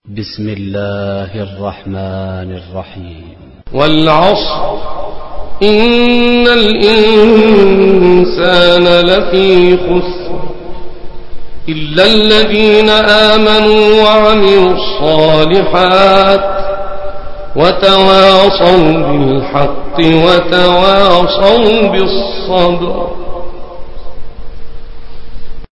بسم الله الرحمن الرحيم. والعصر إن الإنسان لفي خسر إلا الذين آمنوا وعملوا الصالحات وتواصوا بالحق وتواصوا بالصبر.